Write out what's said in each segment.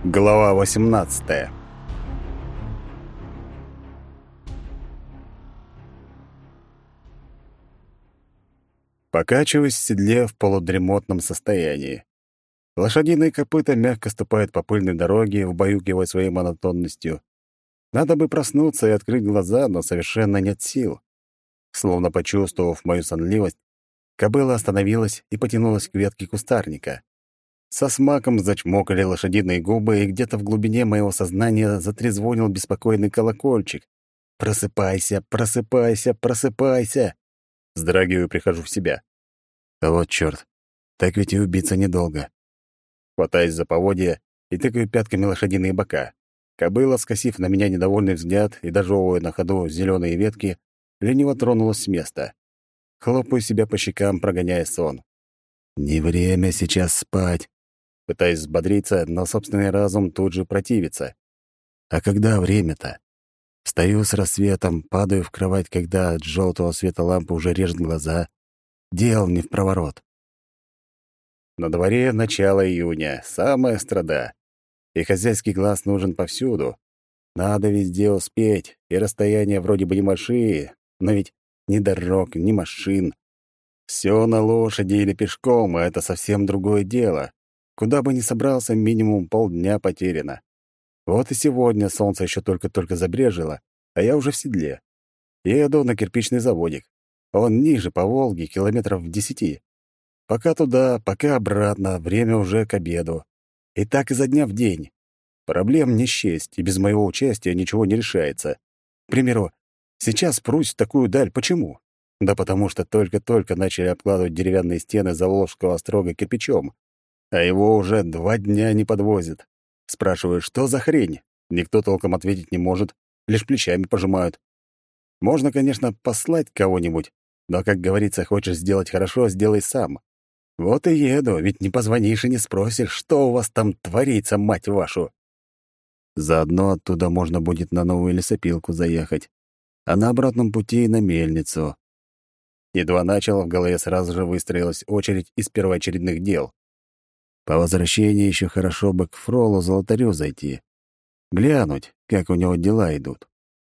Глава 18. Покачиваюсь в седле в полудремотном состоянии. Лошадиные копыта мягко ступают по пыльной дороге, убаюкивая своей монотонностью. Надо бы проснуться и открыть глаза, но совершенно нет сил. Словно почувствовав мою сонливость, кобыла остановилась и потянулась к ветке кустарника. Со смаком зачмокали лошадиные губы, и где-то в глубине моего сознания затрезвонил беспокойный колокольчик. «Просыпайся, просыпайся, просыпайся!» Вздрагиваю и прихожу в себя. А вот чёрт, так ведь и убиться недолго. Хватаюсь за поводья и тыкаю пятками лошадиные бока. Кобыла, скосив на меня недовольный взгляд и дожевывая на ходу зеленые ветки, лениво тронулась с места. Хлопаю себя по щекам, прогоняя сон. «Не время сейчас спать!» Пытаюсь взбодриться, но собственный разум тут же противится. А когда время-то? Встаю с рассветом, падаю в кровать, когда от желтого света лампы уже режет глаза. Дел не впроворот. На дворе начало июня, самая страда. И хозяйский глаз нужен повсюду. Надо везде успеть, и расстояния вроде бы небольшие, но ведь ни дорог, ни машин. Все на лошади или пешком, а это совсем другое дело. Куда бы ни собрался, минимум полдня потеряно. Вот и сегодня солнце еще только-только забрежило, а я уже в седле. Еду на кирпичный заводик. Он ниже по Волге, километров в 10. Пока туда, пока обратно, время уже к обеду. И так изо дня в день. Проблем не счесть, и без моего участия ничего не решается. К примеру, сейчас прусь в такую даль. Почему? Да потому что только-только начали обкладывать деревянные стены Заволжского острога кирпичом, а его уже 2 дня не подвозят. Спрашиваю, что за хрень? Никто толком ответить не может, лишь плечами пожимают. Можно, конечно, послать кого-нибудь, но, как говорится, хочешь сделать хорошо — сделай сам. Вот и еду, ведь не позвонишь и не спросишь, что у вас там творится, мать вашу. Заодно оттуда можно будет на новую лесопилку заехать, а на обратном пути — на мельницу. Едва начал, в голове сразу же выстроилась очередь из первоочередных дел. По возвращении еще хорошо бы к Фролу-Золотарю зайти. Глянуть, как у него дела идут.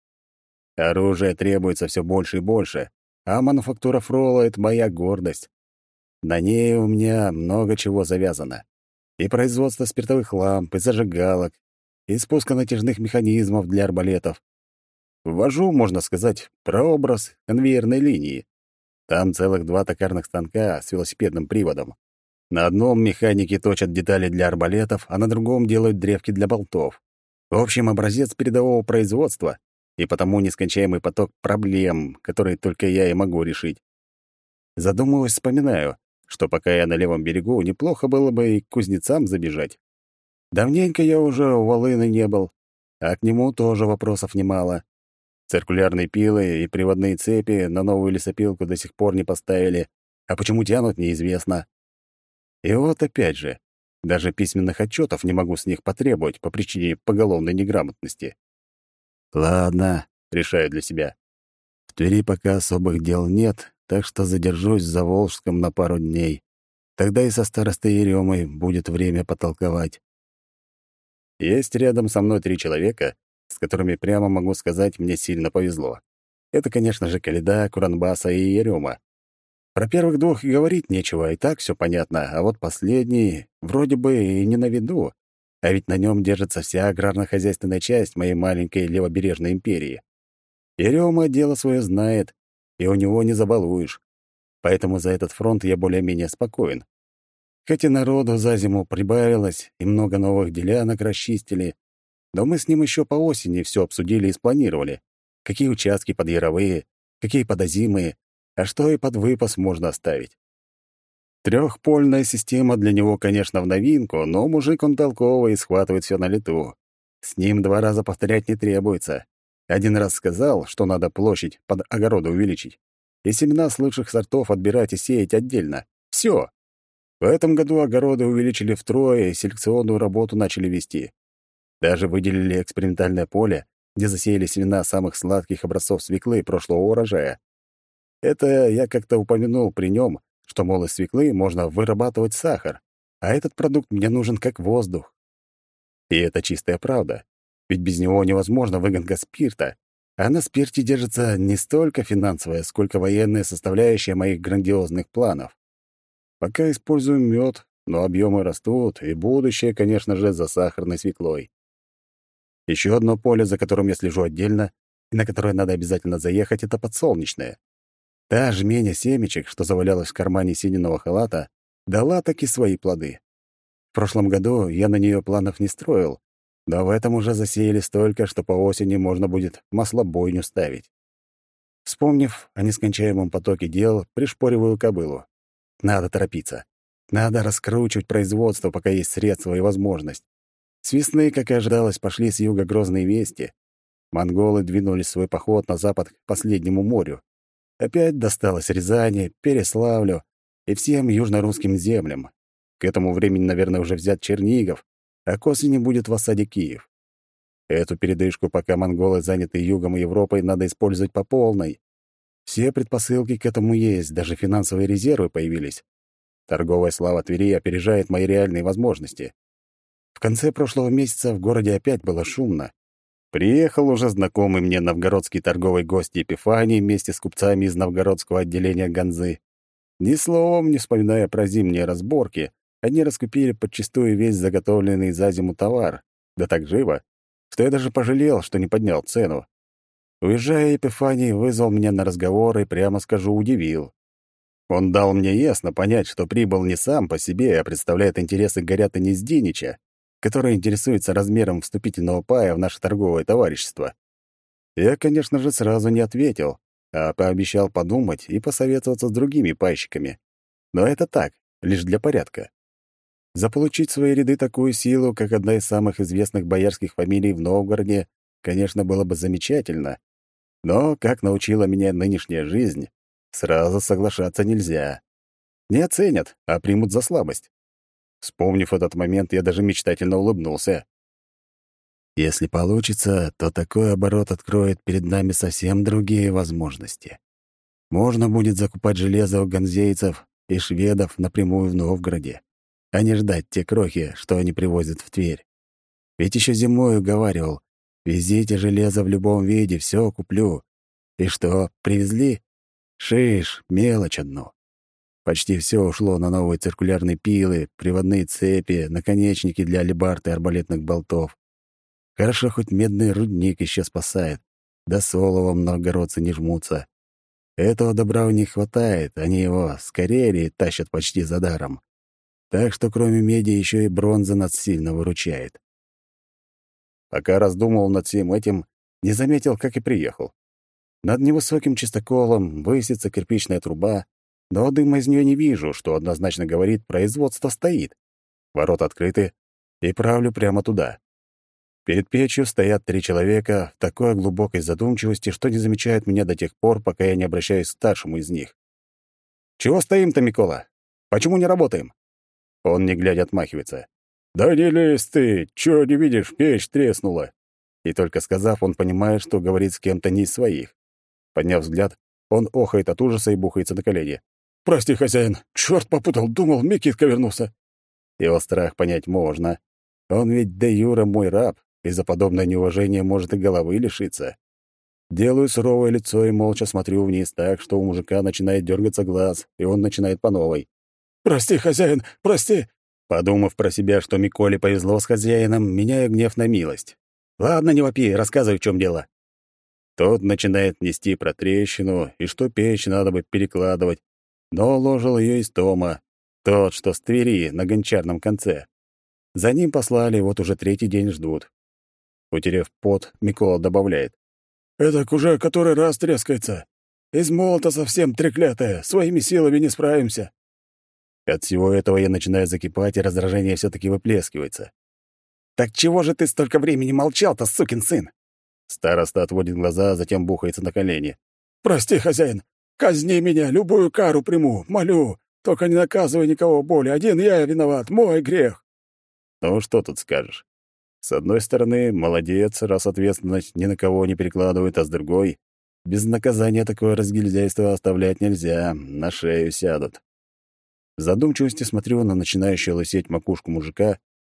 Оружие требуется все больше и больше, а мануфактура Фрола — это моя гордость. На ней у меня много чего завязано. И производство спиртовых ламп, и зажигалок, и спусконатяжных механизмов для арбалетов. Ввожу, можно сказать, прообраз конвейерной линии. Там целых 2 токарных станка с велосипедным приводом. На одном механики точат детали для арбалетов, а на другом делают древки для болтов. В общем, образец передового производства, и потому нескончаемый поток проблем, которые только я и могу решить. Задумываясь, вспоминаю, что пока я на левом берегу, неплохо было бы и к кузнецам забежать. Давненько я уже у Волыны не был, а к нему тоже вопросов немало. Циркулярные пилы и приводные цепи на новую лесопилку до сих пор не поставили, а почему тянут, неизвестно. И вот опять же, даже письменных отчетов не могу с них потребовать по причине поголовной неграмотности. Ладно, решаю для себя. В Твери пока особых дел нет, так что задержусь в Заволжском на пару дней. Тогда и со старостой Еремой будет время потолковать. Есть рядом со мной 3 человека, с которыми, прямо могу сказать, мне сильно повезло. Это, конечно же, Коляда, Куранбаса и Ерема. Про первых 2 и говорить нечего, и так все понятно, а вот последний вроде бы и не на виду, а ведь на нем держится вся аграрно-хозяйственная часть моей маленькой левобережной империи. Ерема дело свое знает, и у него не забалуешь, поэтому за этот фронт я более-менее спокоен. Хоть и народу за зиму прибавилось, и много новых делянок расчистили, но мы с ним еще по осени все обсудили и спланировали. Какие участки под яровые, какие под озимые, а что и под выпас можно оставить. Трехпольная система для него, конечно, в новинку, но мужик он толковый и схватывает все на лету. С ним 2 раза повторять не требуется. 1 раз сказал, что надо площадь под огороды увеличить, и семена с лучших сортов отбирать и сеять отдельно. Все. В этом году огороды увеличили втрое и селекционную работу начали вести. Даже выделили экспериментальное поле, где засеяли семена самых сладких образцов свеклы прошлого урожая. Это я как-то упомянул при нем, что, мол, из свеклы можно вырабатывать сахар, а этот продукт мне нужен как воздух. И это чистая правда. Ведь без него невозможна выгонка спирта, а на спирте держится не столько финансовая, сколько военная составляющая моих грандиозных планов. Пока используем мед, но объемы растут, и будущее, конечно же, за сахарной свеклой. Еще одно поле, за которым я слежу отдельно, и на которое надо обязательно заехать, это подсолнечное. Та жменя семечек, что завалялась в кармане синего халата, дала таки свои плоды. В прошлом году я на нее планов не строил, но в этом уже засеяли столько, что по осени можно будет маслобойню ставить. Вспомнив о нескончаемом потоке дел, пришпориваю кобылу. Надо торопиться. Надо раскручивать производство, пока есть средства и возможность. С весны, как и ожидалось, пошли с юга грозные вести. Монголы двинулись в свой поход на запад к последнему морю. Опять досталось Рязани, Переславлю и всем южно-русским землям. К этому времени, наверное, уже взят Чернигов, а к осени будет в осаде Киев. Эту передышку, пока монголы заняты югом и Европой, надо использовать по полной. Все предпосылки к этому есть, даже финансовые резервы появились. Торговая слава Твери опережает мои реальные возможности. В конце прошлого месяца в городе опять было шумно. Приехал уже знакомый мне новгородский торговый гость Епифаний вместе с купцами из новгородского отделения Ганзы. Ни словом не вспоминая про зимние разборки, они раскупили подчистую весь заготовленный за зиму товар, да так живо, что я даже пожалел, что не поднял цену. Уезжая, Епифаний вызвал меня на разговор и, прямо скажу, удивил. Он дал мне ясно понять, что прибыл не сам по себе, а представляет интересы Горята Нездинича, который интересуется размером вступительного пая в наше торговое товарищество. Я, конечно же, сразу не ответил, а пообещал подумать и посоветоваться с другими пайщиками. Но это так, лишь для порядка. Заполучить в свои ряды такую силу, как одна из самых известных боярских фамилий в Новгороде, конечно, было бы замечательно. Но, как научила меня нынешняя жизнь, сразу соглашаться нельзя. Не оценят, а примут за слабость. Вспомнив этот момент, я даже мечтательно улыбнулся. Если получится, то такой оборот откроет перед нами совсем другие возможности. Можно будет закупать железо у ганзейцев и шведов напрямую в Новгороде, а не ждать те крохи, что они привозят в Тверь. Ведь еще зимой уговаривал: везите железо в любом виде, все куплю. И что, привезли? Шиш, мелочь одну. Почти все ушло на новые циркулярные пилы, приводные цепи, наконечники для алебард и арбалетных болтов. Хорошо, хоть медный рудник еще спасает, да соловом новгородцы не жмутся. Этого добра у них хватает, они его с Карелии тащат почти за даром. Так что кроме меди еще и бронза нас сильно выручает. Пока раздумывал над всем этим, не заметил, как и приехал. Над невысоким чистоколом высится кирпичная труба, но дыма из нее не вижу, что однозначно говорит, производство стоит. Ворота открыты, и правлю прямо туда. Перед печью стоят 3 человека в такой глубокой задумчивости, что не замечают меня до тех пор, пока я не обращаюсь к старшему из них. «Чего стоим-то, Микола? Почему не работаем?» Он, не глядя, отмахивается. «Да не лезь ты! Чего не видишь, печь треснула!» И только сказав, он понимает, что говорит с кем-то не из своих. Подняв взгляд, он охает от ужаса и бухается на колени. «Прости, хозяин, черт попутал, думал, Микитка вернулся». Его страх понять можно. Он ведь де юре мой раб, и за подобное неуважение может и головы лишиться. Делаю суровое лицо и молча смотрю вниз так, что у мужика начинает дергаться глаз, и он начинает по новой. «Прости, хозяин, прости!» Подумав про себя, что Миколе повезло с хозяином, меняю гнев на милость. «Ладно, не вопи, рассказывай, в чем дело». Тот начинает нести про трещину, и что печь надо бы перекладывать, но ложил ее из Тома, тот, что с Твери, на гончарном конце. За ним послали, вот уже 3-й день ждут. Утерев пот, Микола добавляет. «Эдак уже который раз трескается. Из молота совсем треклятая, своими силами не справимся». От всего этого я начинаю закипать, и раздражение все-таки выплескивается. «Так чего же ты столько времени молчал-то, сукин сын?» Староста отводит глаза, затем бухается на колени. «Прости, хозяин, казни меня, любую кару приму, молю, только не наказывай никого более, один я виноват, мой грех». Ну, что тут скажешь? С одной стороны, молодец, раз ответственность ни на кого не перекладывает, а с другой, без наказания такое разгильдяйство оставлять нельзя, на шею сядут. В задумчивости смотрю на начинающую лысеть макушку мужика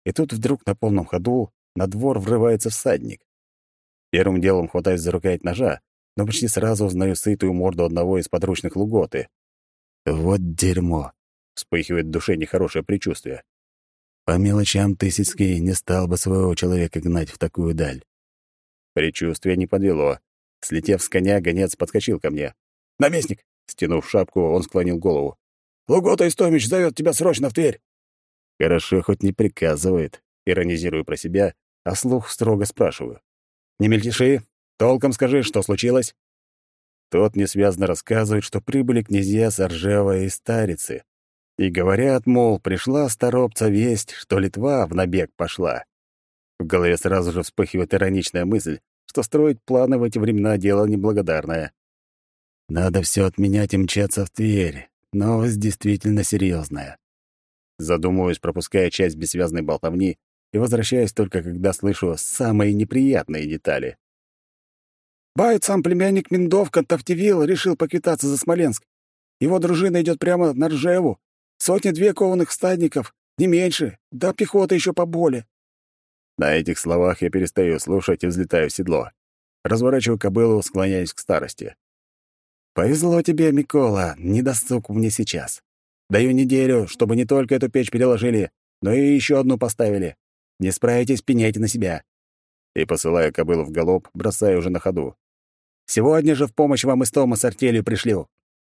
И тут вдруг на полном ходу на двор врывается всадник. Первым делом хватаюсь за рукоять ножа, но почти сразу узнаю сытую морду одного из подручных Луготы. «Вот дерьмо!» — вспыхивает в душе нехорошее предчувствие. «По мелочам Тысяцкий не стал бы своего человека гнать в такую даль». Предчувствие не подвело. Слетев с коня, гонец подскочил ко мне. «Наместник!» — стянув шапку, он склонил голову. «Лугота Истомич зовет тебя срочно в Тверь!» «Хорошо, хоть не приказывает», — иронизирую про себя, а слух строго спрашиваю. «Не мельтеши, толком скажи, что случилось?» Тот несвязно рассказывает, что прибыли князья Саржева и Старицы. И говорят, мол, пришла с торопца весть, что Литва в набег пошла. В голове сразу же вспыхивает ироничная мысль, что строить планы в эти времена — дело неблагодарное. Надо все отменять и мчаться в Тверь. Новость действительно серьезная. Задумываюсь, пропуская часть бессвязной болтовни, и возвращаюсь только когда слышу самые неприятные детали. Бает сам племянник Миндовка Тавтивил решил поквитаться за Смоленск. Его дружина идет прямо на Ржеву. 100-2 кованых всадников, не меньше, да пехота еще поболее. На этих словах я перестаю слушать и взлетаю в седло. Разворачиваю кобылу, склоняюсь к старости. «Повезло тебе, Микола, не досуг мне сейчас. Даю неделю, чтобы не только эту печь переложили, но и еще одну поставили. Не справитесь, пеняйте на себя». И, посылая кобылу в галоп, бросаю уже на ходу. «Сегодня же в помощь вам из Тома с артелью пришлю».